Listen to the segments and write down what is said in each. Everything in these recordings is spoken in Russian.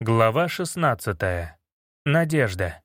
Глава 16. Надежда.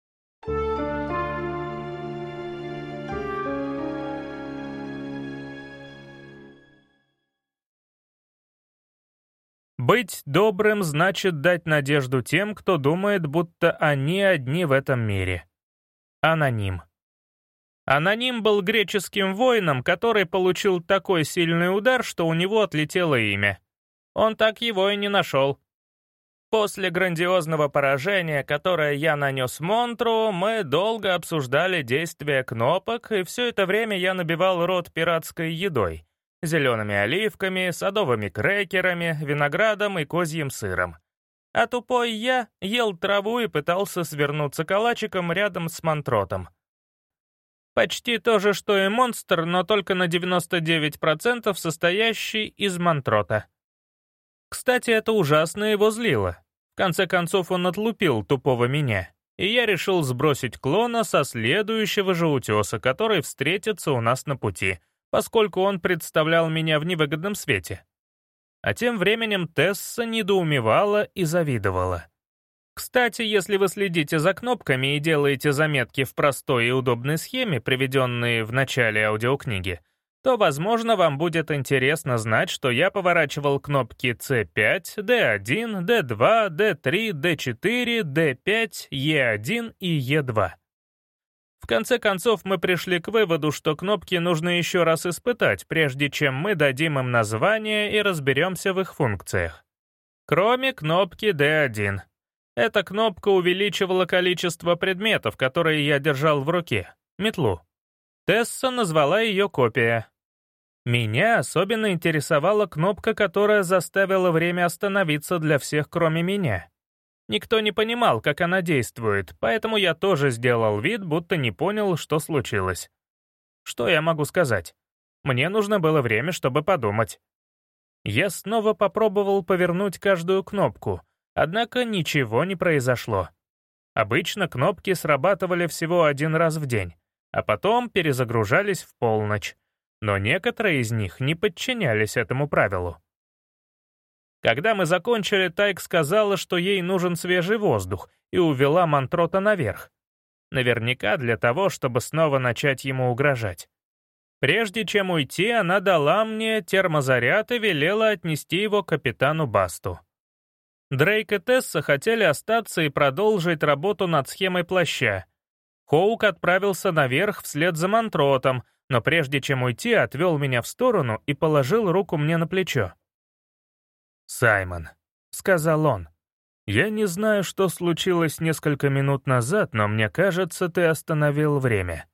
Быть добрым значит дать надежду тем, кто думает, будто они одни в этом мире. Аноним. Аноним был греческим воином, который получил такой сильный удар, что у него отлетело имя. Он так его и не нашел. После грандиозного поражения, которое я нанес Монтру, мы долго обсуждали действия кнопок, и все это время я набивал рот пиратской едой, зелеными оливками, садовыми крекерами, виноградом и козьим сыром. А тупой я ел траву и пытался свернуться калачиком рядом с мантротом. Почти то же, что и монстр, но только на 99% состоящий из мантрота. Кстати, это ужасно его злило. В конце концов, он отлупил тупого меня, и я решил сбросить клона со следующего же утеса, который встретится у нас на пути, поскольку он представлял меня в невыгодном свете. А тем временем Тесса недоумевала и завидовала. Кстати, если вы следите за кнопками и делаете заметки в простой и удобной схеме, приведенной в начале аудиокниги, то, возможно, вам будет интересно знать, что я поворачивал кнопки C5, D1, D2, D3, D4, D5, E1 и E2. В конце концов, мы пришли к выводу, что кнопки нужно еще раз испытать, прежде чем мы дадим им название и разберемся в их функциях. Кроме кнопки D1. Эта кнопка увеличивала количество предметов, которые я держал в руке, метлу. Тесса назвала ее копия. Меня особенно интересовала кнопка, которая заставила время остановиться для всех, кроме меня. Никто не понимал, как она действует, поэтому я тоже сделал вид, будто не понял, что случилось. Что я могу сказать? Мне нужно было время, чтобы подумать. Я снова попробовал повернуть каждую кнопку, однако ничего не произошло. Обычно кнопки срабатывали всего один раз в день, а потом перезагружались в полночь. Но некоторые из них не подчинялись этому правилу. Когда мы закончили, Тайк сказала, что ей нужен свежий воздух, и увела мантрота наверх. Наверняка для того, чтобы снова начать ему угрожать. Прежде чем уйти, она дала мне термозаряд и велела отнести его капитану Басту. Дрейк и Тесса хотели остаться и продолжить работу над схемой плаща. Хоук отправился наверх вслед за мантротом, но прежде чем уйти, отвел меня в сторону и положил руку мне на плечо. «Саймон», — сказал он, — «я не знаю, что случилось несколько минут назад, но мне кажется, ты остановил время».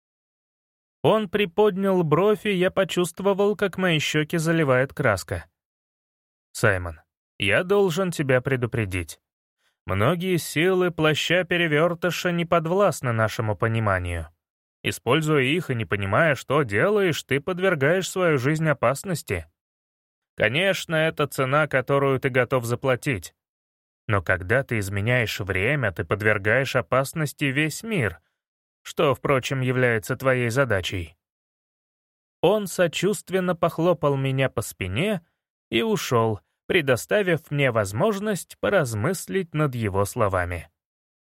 Он приподнял бровь, и я почувствовал, как мои щеки заливает краска. «Саймон, я должен тебя предупредить. Многие силы плаща-перевертыша не подвластны нашему пониманию. Используя их и не понимая, что делаешь, ты подвергаешь свою жизнь опасности. Конечно, это цена, которую ты готов заплатить. Но когда ты изменяешь время, ты подвергаешь опасности весь мир, что, впрочем, является твоей задачей». Он сочувственно похлопал меня по спине и ушел, предоставив мне возможность поразмыслить над его словами.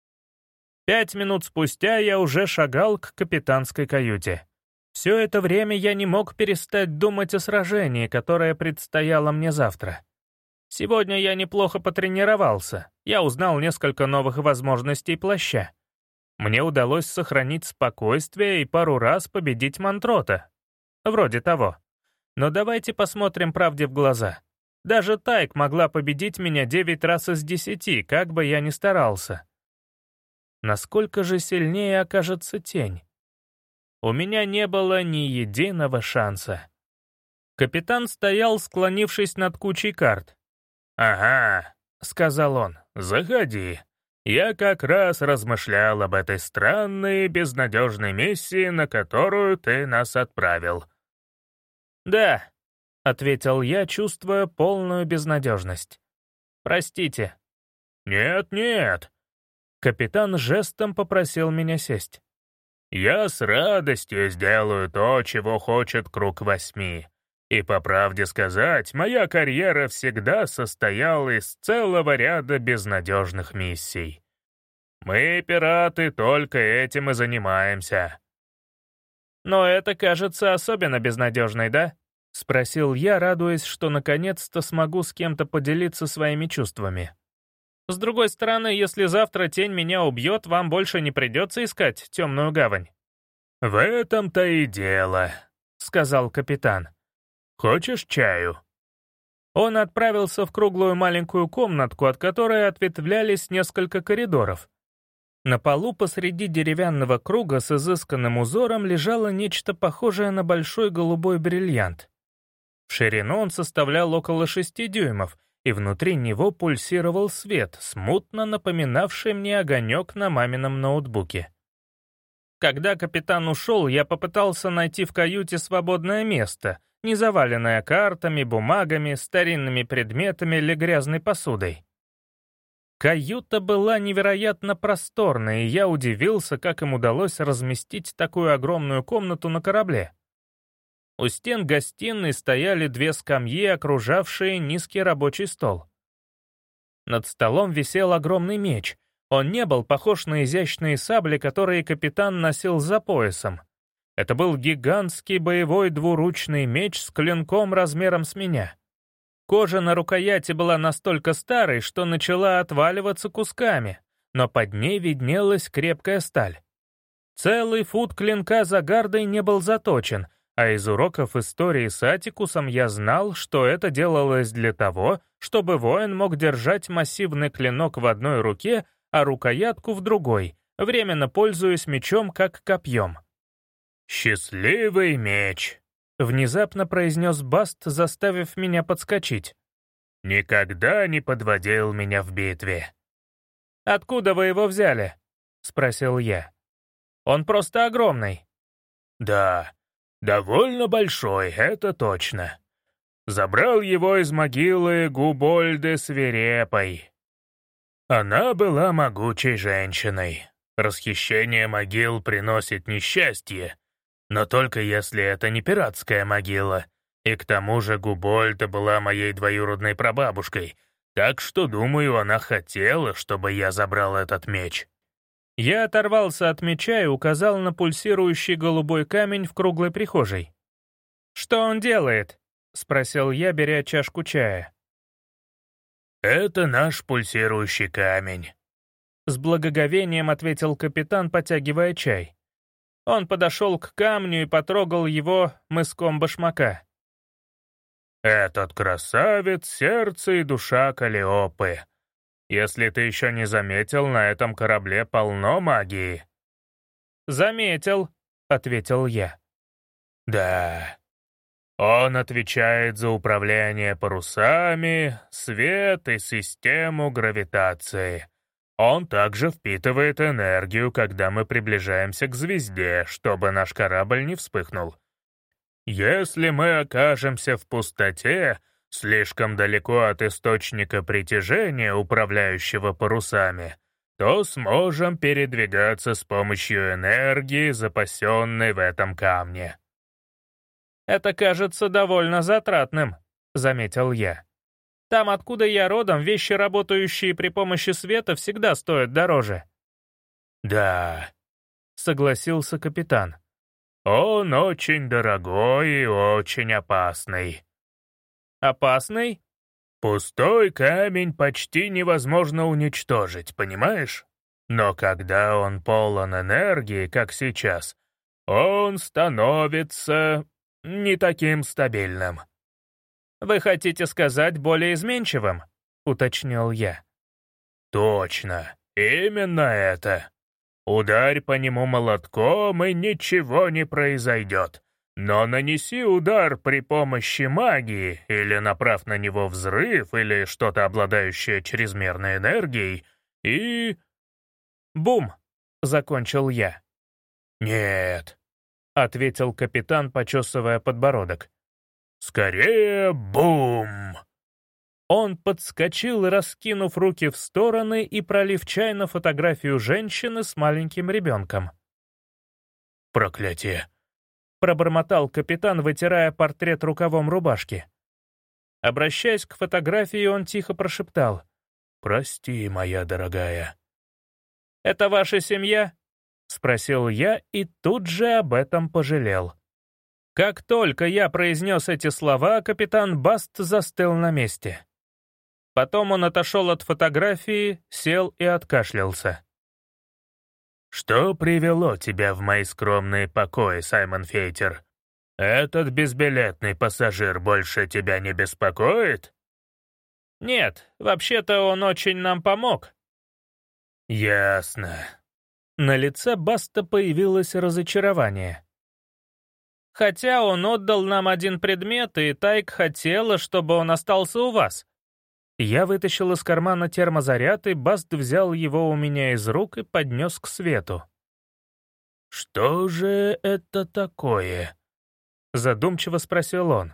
5 минут спустя я уже шагал к капитанской каюте. Все это время я не мог перестать думать о сражении, которое предстояло мне завтра. Сегодня я неплохо потренировался, я узнал несколько новых возможностей плаща. Мне удалось сохранить спокойствие и пару раз победить мантрота. Вроде того. Но давайте посмотрим правде в глаза. Даже Тайк могла победить меня 9 раз из 10, как бы я ни старался. Насколько же сильнее окажется тень? У меня не было ни единого шанса. Капитан стоял, склонившись над кучей карт. «Ага», — сказал он, — «заходи. Я как раз размышлял об этой странной и безнадежной миссии, на которую ты нас отправил». «Да», — ответил я, чувствуя полную безнадежность. «Простите». «Нет-нет». Капитан жестом попросил меня сесть. «Я с радостью сделаю то, чего хочет Круг Восьми. И по правде сказать, моя карьера всегда состояла из целого ряда безнадежных миссий. Мы, пираты, только этим и занимаемся. Но это кажется особенно безнадежной, да? — спросил я, радуясь, что наконец-то смогу с кем-то поделиться своими чувствами. «С другой стороны, если завтра тень меня убьет, вам больше не придется искать темную гавань». «В этом-то и дело», — сказал капитан. «Хочешь чаю?» Он отправился в круглую маленькую комнатку, от которой ответвлялись несколько коридоров. На полу посреди деревянного круга с изысканным узором лежало нечто похожее на большой голубой бриллиант. В ширину он составлял около 6 дюймов, и внутри него пульсировал свет, смутно напоминавший мне огонек на мамином ноутбуке. Когда капитан ушел, я попытался найти в каюте свободное место, не заваленное картами, бумагами, старинными предметами или грязной посудой. Каюта была невероятно просторной, и я удивился, как им удалось разместить такую огромную комнату на корабле. У стен гостиной стояли 2 скамьи, окружавшие низкий рабочий стол. Над столом висел огромный меч. Он не был похож на изящные сабли, которые капитан носил за поясом. Это был гигантский боевой двуручный меч с клинком размером с меня. Кожа на рукояти была настолько старой, что начала отваливаться кусками, но под ней виднелась крепкая сталь. Целый фут клинка за гардой не был заточен, а из уроков истории с Атикусом я знал, что это делалось для того, чтобы воин мог держать массивный клинок в одной руке, а рукоятку в другой, временно пользуясь мечом как копьем. «Счастливый меч!» — внезапно произнес Баст, заставив меня подскочить. «Никогда не подводил меня в битве». «Откуда вы его взяли?» — спросил я. «Он просто огромный». «Да, довольно большой, это точно. Забрал его из могилы Губольды Свирепой. Она была могучей женщиной. Расхищение могил приносит несчастье, но только если это не пиратская могила. И к тому же Губольда была моей двоюродной прабабушкой, так что, думаю, она хотела, чтобы я забрал этот меч». Я оторвался от меча и указал на пульсирующий голубой камень в круглой прихожей. «Что он делает?» — спросил я, беря чашку чая. «Это наш пульсирующий камень», — с благоговением ответил капитан, потягивая чай. Он подошел к камню и потрогал его мыском башмака. «Этот красавец — сердце и душа Каллиопы. Если ты еще не заметил, на этом корабле полно магии». «Заметил», — ответил я. «Да. Он отвечает за управление парусами, свет и систему гравитации. Он также впитывает энергию, когда мы приближаемся к звезде, чтобы наш корабль не вспыхнул. Если мы окажемся в пустоте, слишком далеко от источника притяжения, управляющего парусами, то сможем передвигаться с помощью энергии, запасенной в этом камне». «Это кажется довольно затратным», — заметил я. «Там, откуда я родом, вещи, работающие при помощи света, всегда стоят дороже». «Да», — согласился капитан. «Он очень дорогой и очень опасный». «Опасный?» «Пустой камень почти невозможно уничтожить, понимаешь? Но когда он полон энергии, как сейчас, он становится не таким стабильным». «Вы хотите сказать более изменчивым?» — уточнил я. «Точно, именно это. Ударь по нему молотком, и ничего не произойдет. Но нанеси удар при помощи магии, или направь на него взрыв, или что-то, обладающее чрезмерной энергией, и...» «Бум!» — закончил я. «Нет», — ответил капитан, почесывая подбородок. «Скорее бум!» Он подскочил, раскинув руки в стороны и пролив чай на фотографию женщины с маленьким ребенком. «Проклятие! пробормотал капитан, вытирая портрет рукавом рубашки. Обращаясь к фотографии, он тихо прошептал: «Прости, моя дорогая». «Это ваша семья?» — спросил я и тут же об этом пожалел. Как только я произнес эти слова, капитан Баст застыл на месте. Потом он отошел от фотографии, сел и откашлялся. «Что привело тебя в мои скромные покои, Саймон Фейтер? Этот безбилетный пассажир больше тебя не беспокоит?» «Нет, вообще-то он очень нам помог». «Ясно». На лице Баста появилось разочарование. «Хотя он отдал нам один предмет, и Тайк хотела, чтобы он остался у вас». Я вытащил из кармана термозаряд, и Баст взял его у меня из рук и поднес к свету. «Что же это такое?» — задумчиво спросил он.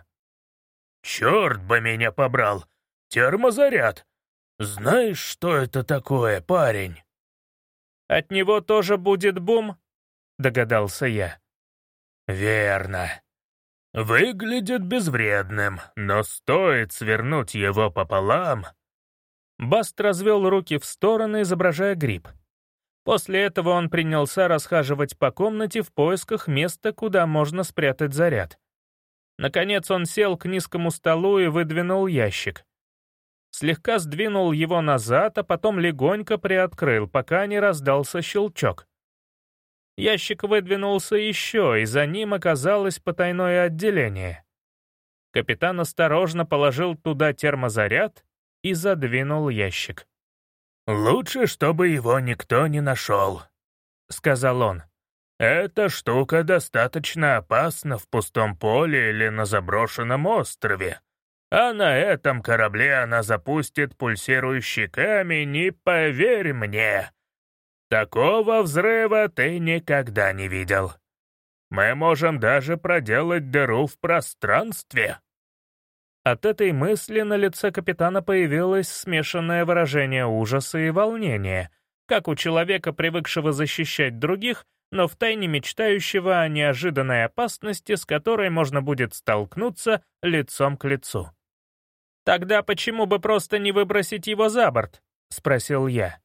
«Черт бы меня побрал! Термозаряд! Знаешь, что это такое, парень?» «От него тоже будет бум?» — догадался я. «Верно. Выглядит безвредным, но стоит свернуть его пополам...» Баст развел руки в стороны, изображая гриб. После этого он принялся расхаживать по комнате в поисках места, куда можно спрятать заряд. Наконец он сел к низкому столу и выдвинул ящик. Слегка сдвинул его назад, а потом легонько приоткрыл, пока не раздался щелчок. Ящик выдвинулся еще, и за ним оказалось потайное отделение. Капитан осторожно положил туда термозаряд и задвинул ящик. «Лучше, чтобы его никто не нашел», — сказал он. «Эта штука достаточно опасна в пустом поле или на заброшенном острове. А на этом корабле она запустит пульсирующий камень, и поверь мне, такого взрыва ты никогда не видел. Мы можем даже проделать дыру в пространстве». От этой мысли на лице капитана появилось смешанное выражение ужаса и волнения, как у человека, привыкшего защищать других, но втайне мечтающего о неожиданной опасности, с которой можно будет столкнуться лицом к лицу. «Тогда почему бы просто не выбросить его за борт?» — спросил я.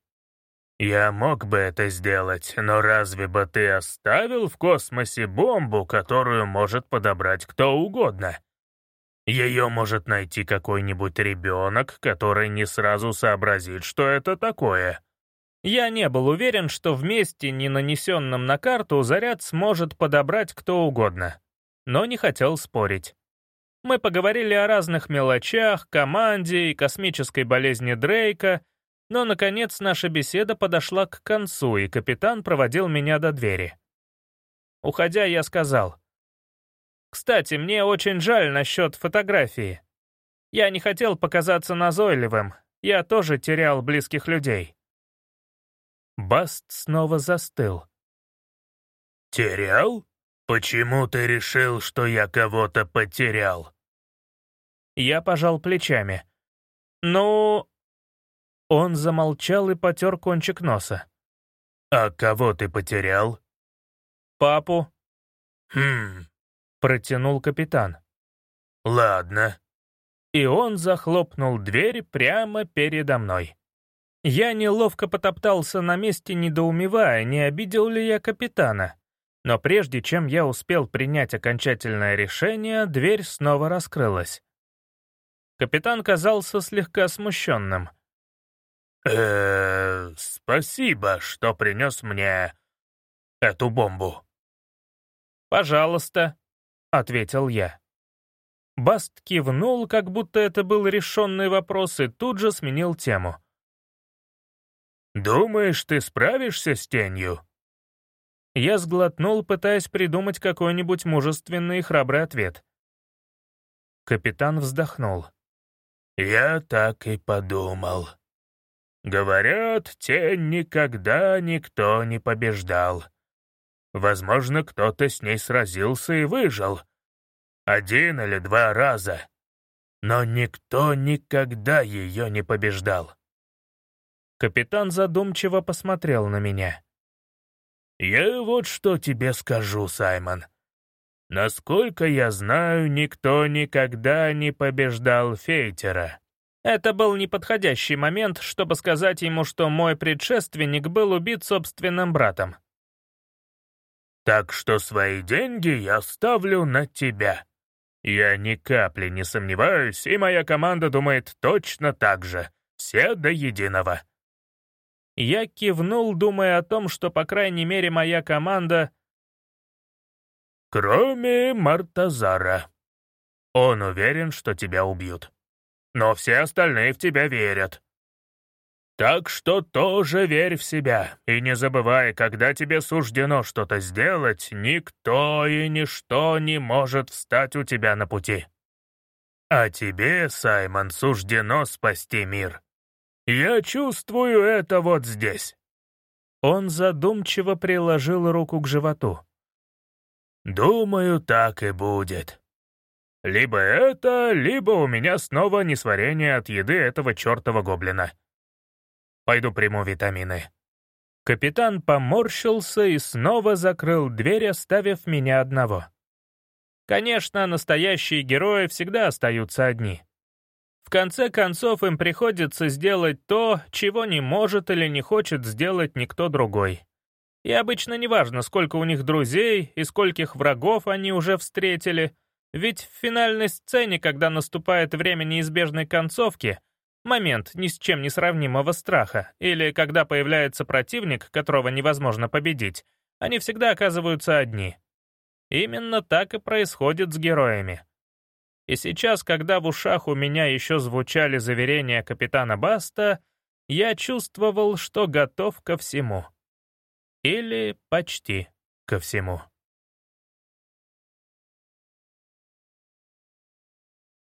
«Я мог бы это сделать, но разве бы ты оставил в космосе бомбу, которую может подобрать кто угодно? Ее может найти какой-нибудь ребенок, который не сразу сообразит, что это такое». Я не был уверен, что в месте, не нанесенном на карту, заряд сможет подобрать кто угодно, но не хотел спорить. Мы поговорили о разных мелочах, команде и космической болезни Дрейка, но, наконец, наша беседа подошла к концу, и капитан проводил меня до двери. Уходя, я сказал: «Кстати, мне очень жаль насчет фотографии. Я не хотел показаться назойливым, я тоже терял близких людей». Баст снова застыл. «Терял? Почему ты решил, что я кого-то потерял?» Я пожал плечами. «Ну...» Он замолчал и потер кончик носа. «А кого ты потерял?» «Папу». «Хм...» — протянул капитан. «Ладно». И он захлопнул дверь прямо передо мной. Я неловко потоптался на месте, недоумевая, не обидел ли я капитана. Но прежде чем я успел принять окончательное решение, дверь снова раскрылась. Капитан казался слегка смущенным. Спасибо, что принес мне эту бомбу». «Пожалуйста», — ответил я. Баст кивнул, как будто это был решенный вопрос, и тут же сменил тему. «Думаешь, ты справишься с тенью?» Я сглотнул, пытаясь придумать какой-нибудь мужественный и храбрый ответ. Капитан вздохнул. «Я так и подумал. Говорят, тень никогда никто не побеждал. Возможно, кто-то с ней сразился и выжил. 1 или 2 раза. Но никто никогда ее не побеждал». Капитан задумчиво посмотрел на меня. «Я вот что тебе скажу, Саймон. Насколько я знаю, никто никогда не побеждал Фейтера. Это был неподходящий момент, чтобы сказать ему, что мой предшественник был убит собственным братом. Так что свои деньги я ставлю на тебя. Я ни капли не сомневаюсь, и моя команда думает точно так же. Все до единого. Я кивнул, думая о том, что, по крайней мере, моя команда... Кроме Мартазара. Он уверен, что тебя убьют. Но все остальные в тебя верят. Так что тоже верь в себя, и не забывай, когда тебе суждено что-то сделать, никто и ничто не может встать у тебя на пути. А тебе, Саймон, суждено спасти мир. Я чувствую это вот здесь». Он задумчиво приложил руку к животу. «Думаю, так и будет. Либо это, либо у меня снова несварение от еды этого чертова гоблина. Пойду приму витамины». Капитан поморщился и снова закрыл дверь, оставив меня одного. Конечно, настоящие герои всегда остаются одни. В конце концов, им приходится сделать то, чего не может или не хочет сделать никто другой. И обычно неважно, сколько у них друзей и скольких врагов они уже встретили, ведь в финальной сцене, когда наступает время неизбежной концовки, момент ни с чем не сравнимого страха, или когда появляется противник, которого невозможно победить, они всегда оказываются одни. Именно так и происходит с героями. И сейчас, когда в ушах у меня еще звучали заверения капитана Баста, я чувствовал, что готов ко всему. Или почти ко всему.